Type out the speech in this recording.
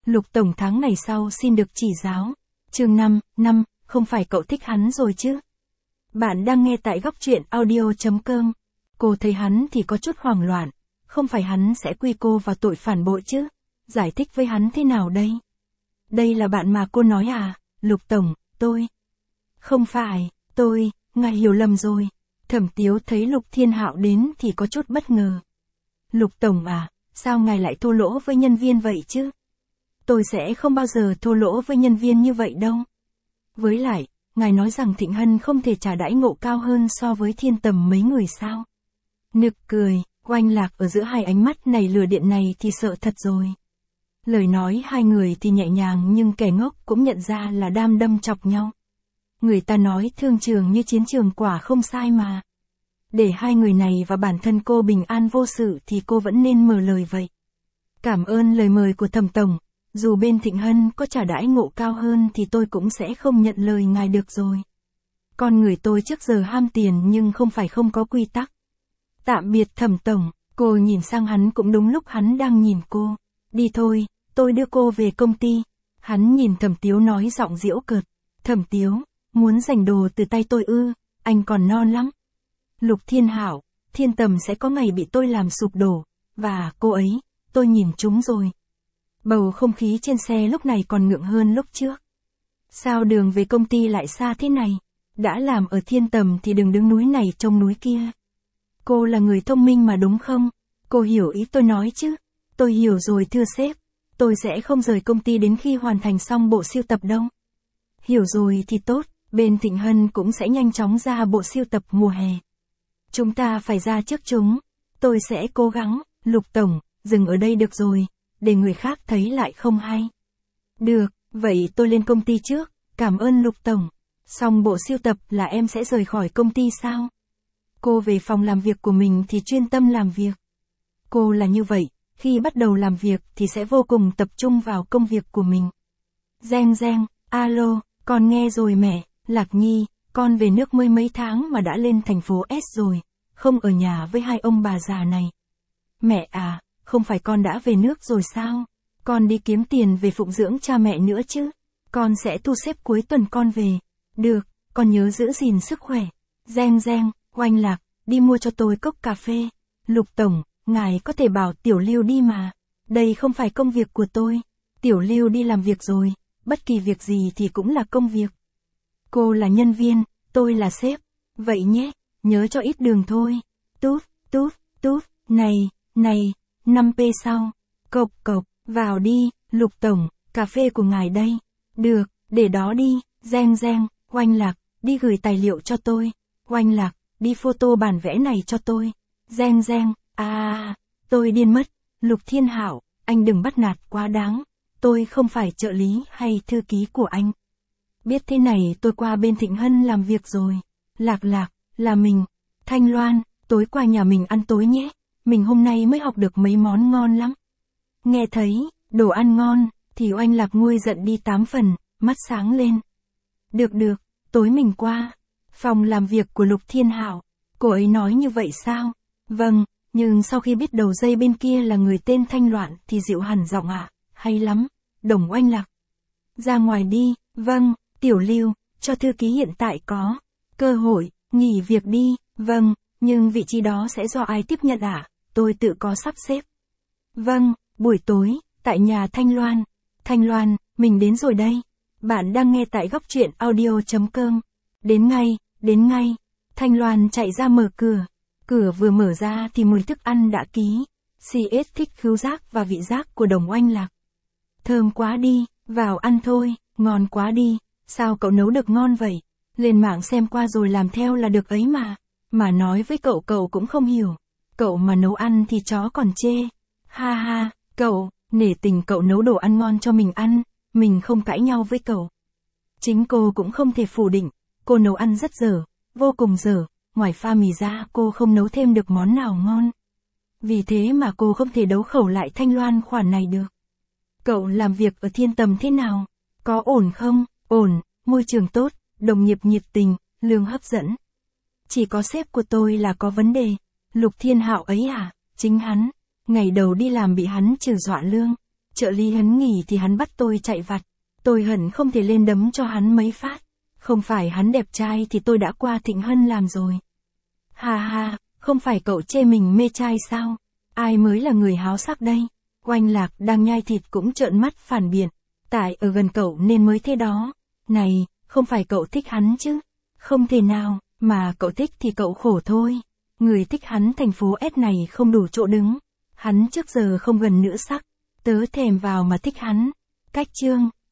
Lục tổng tháng này sau xin được chỉ giáo. Chương 5, không phải cậu thích hắn rồi chứ? Bạn đang nghe tại góc truyện audio.com. Cô thấy hắn thì có chút hoảng loạn, không phải hắn sẽ quy cô vào tội phản bội chứ? Giải thích với hắn thế nào đây? Đây là bạn mà cô nói à? Lục tổng, tôi. Không phải, ngài hiểu lầm rồi. Thẩm Tiếu thấy Lục Thiên Hạo đến thì có chút bất ngờ. Lục tổng à, sao ngài lại thô lỗ với nhân viên vậy chứ? Tôi sẽ không bao giờ thô lỗ với nhân viên như vậy đâu. Với lại, ngài nói rằng Thịnh Hân không thể trả đãi ngộ cao hơn so với Thiên Tầm mấy người sao? Nực cười, oanh lạc ở giữa hai ánh mắt này lửa điện này thì sợ thật rồi. Lời nói hai người thì nhẹ nhàng nhưng kẻ ngốc cũng nhận ra là đam đâm chọc nhau. Người ta nói thương trường như chiến trường quả không sai mà. Để hai người này và bản thân cô bình an vô sự thì cô vẫn nên mở lời vậy. Cảm ơn lời mời của Thẩm tổng, dù bên Thịnh Hân có trả đãi ngộ cao hơn thì tôi cũng sẽ không nhận lời ngài được rồi. Con người tôi trước giờ ham tiền nhưng không phải không có quy tắc. Tạm biệt Thẩm tổng, cô nhìn sang hắn cũng đúng lúc hắn đang nhìn cô. Đi thôi, tôi đưa cô về công ty. Hắn nhìn Thẩm Tiếu nói giọng giễu cợt. Thẩm Tiếu, muốn giành đồ từ tay tôi ư? Anh còn non lắm. Lục Thiên Hạo, Thiên Tầm sẽ có ngày bị tôi làm sụp đổ. Và cô ấy, tôi nhìn chúng rồi. Bầu không khí trên xe lúc này còn ngượng hơn lúc trước. Sao đường về công ty lại xa thế này? Đã làm ở Thiên Tầm thì đừng đứng núi này trông núi kia. Cô là người thông minh mà đúng không? Cô hiểu ý tôi nói chứ? Tôi hiểu rồi thưa sếp. Tôi sẽ không rời công ty đến khi hoàn thành xong bộ sưu tập đâu. Hiểu rồi thì tốt, bên Thịnh Hân cũng sẽ nhanh chóng ra bộ sưu tập mùa hè. Chúng ta phải ra trước chúng. Tôi sẽ cố gắng. Lục tổng, dừng ở đây được rồi, để người khác thấy lại không hay. Được, vậy tôi lên công ty trước, cảm ơn Lục tổng. Xong bộ sưu tập là em sẽ rời khỏi công ty sao? Cô về phòng làm việc của mình thì chuyên tâm làm việc. Cô là như vậy, khi bắt đầu làm việc thì sẽ vô cùng tập trung vào công việc của mình. Reng reng, alo, con nghe rồi mẹ. Lạc Nhi, con về nước mới mấy tháng mà đã lên thành phố S rồi, không ở nhà với hai ông bà già này. Mẹ à, không phải con đã về nước rồi sao? Con đi kiếm tiền về phụng dưỡng cha mẹ nữa chứ. Con sẽ thu xếp cuối tuần con về. Được, con nhớ giữ gìn sức khỏe. Reng reng, oanh lạc, đi mua cho tôi cốc cà phê. Lục tổng, ngài có thể bảo Tiểu Lưu đi mà. Đây không phải công việc của tôi. Tiểu Lưu đi làm việc rồi, bất kỳ việc gì thì cũng là công việc. Cô là nhân viên, tôi là sếp. Vậy nhé, nhớ cho ít đường thôi. Tút, này, 5p sau. Cộc, vào đi, Lục tổng, cà phê của ngài đây. Được, để đó đi. Reng reng, oanh lạc, đi gửi tài liệu cho tôi. Oanh lạc, đi photo bản vẽ này cho tôi. Reng reng, tôi điên mất. Lục Thiên Hạo, anh đừng bắt nạt quá đáng. Tôi không phải trợ lý hay thư ký của anh. Biết thế này tôi qua bên Thịnh Hân làm việc rồi. Lạc, là mình. Thanh Loan, tối qua nhà mình ăn tối nhé. Mình hôm nay mới học được mấy món ngon lắm. Nghe thấy, đồ ăn ngon, thì oanh lạc nguôi giận đi 8 phần, mắt sáng lên. Được, tối mình qua. Phòng làm việc của Lục Thiên Hạo. Cô ấy nói như vậy sao? Vâng, nhưng sau khi biết đầu dây bên kia là người tên Thanh Loan thì dịu hẳn giọng hay lắm, Đồng oanh lạc. Ra ngoài đi, vâng, Tiểu Lưu, cho thư ký hiện tại có cơ hội, nghỉ việc đi, vâng, nhưng vị trí đó sẽ do ai tiếp nhận tôi tự có sắp xếp. Vâng, buổi tối, tại nhà Thanh Loan. Thanh Loan, mình đến rồi đây. Bạn đang nghe tại góc truyện audio.com. Đến ngay. Thanh Loan chạy ra mở cửa. Cửa vừa mở ra thì mùi thức ăn đã ký. CS thích khứu giác và vị giác của Đồng oanh lạc. Thơm quá đi, vào ăn thôi, ngon quá đi. Sao cậu nấu được ngon vậy? Lên mạng xem qua rồi làm theo là được ấy mà. Mà nói với cậu cũng không hiểu. Cậu mà nấu ăn thì chó còn chê. Ha, cậu, nể tình cậu nấu đồ ăn ngon cho mình ăn. Mình không cãi nhau với cậu. Chính cô cũng không thể phủ định. Cô nấu ăn rất dở, vô cùng dở. Ngoài pha mì ra cô không nấu thêm được món nào ngon. Vì thế mà cô không thể đấu khẩu lại Thanh Loan khoản này được. Cậu làm việc ở Thiên Tầm thế nào? Có ổn không? Ổn, môi trường tốt, đồng nghiệp nhiệt tình, lương hấp dẫn. Chỉ có sếp của tôi là có vấn đề. Lục Thiên Hạo ấy chính hắn. Ngày đầu đi làm bị hắn trừ dọa lương. trợ lý hắn nghỉ thì hắn bắt tôi chạy vặt. Tôi hận không thể lên đấm cho hắn mấy phát. Không phải hắn đẹp trai thì tôi đã qua Thịnh Hân làm rồi. Ha ha, không phải cậu chê mình mê trai sao? Ai mới là người háo sắc đây? Oanh Lạc đang nhai thịt cũng trợn mắt phản biện. Tại ở gần cậu nên mới thế đó. Này, không phải cậu thích hắn chứ? Không thể nào, mà cậu thích thì cậu khổ thôi. Người thích hắn thành phố S này không đủ chỗ đứng. Hắn trước giờ không gần nữ sắc. Tớ thèm vào mà thích hắn. Cách chương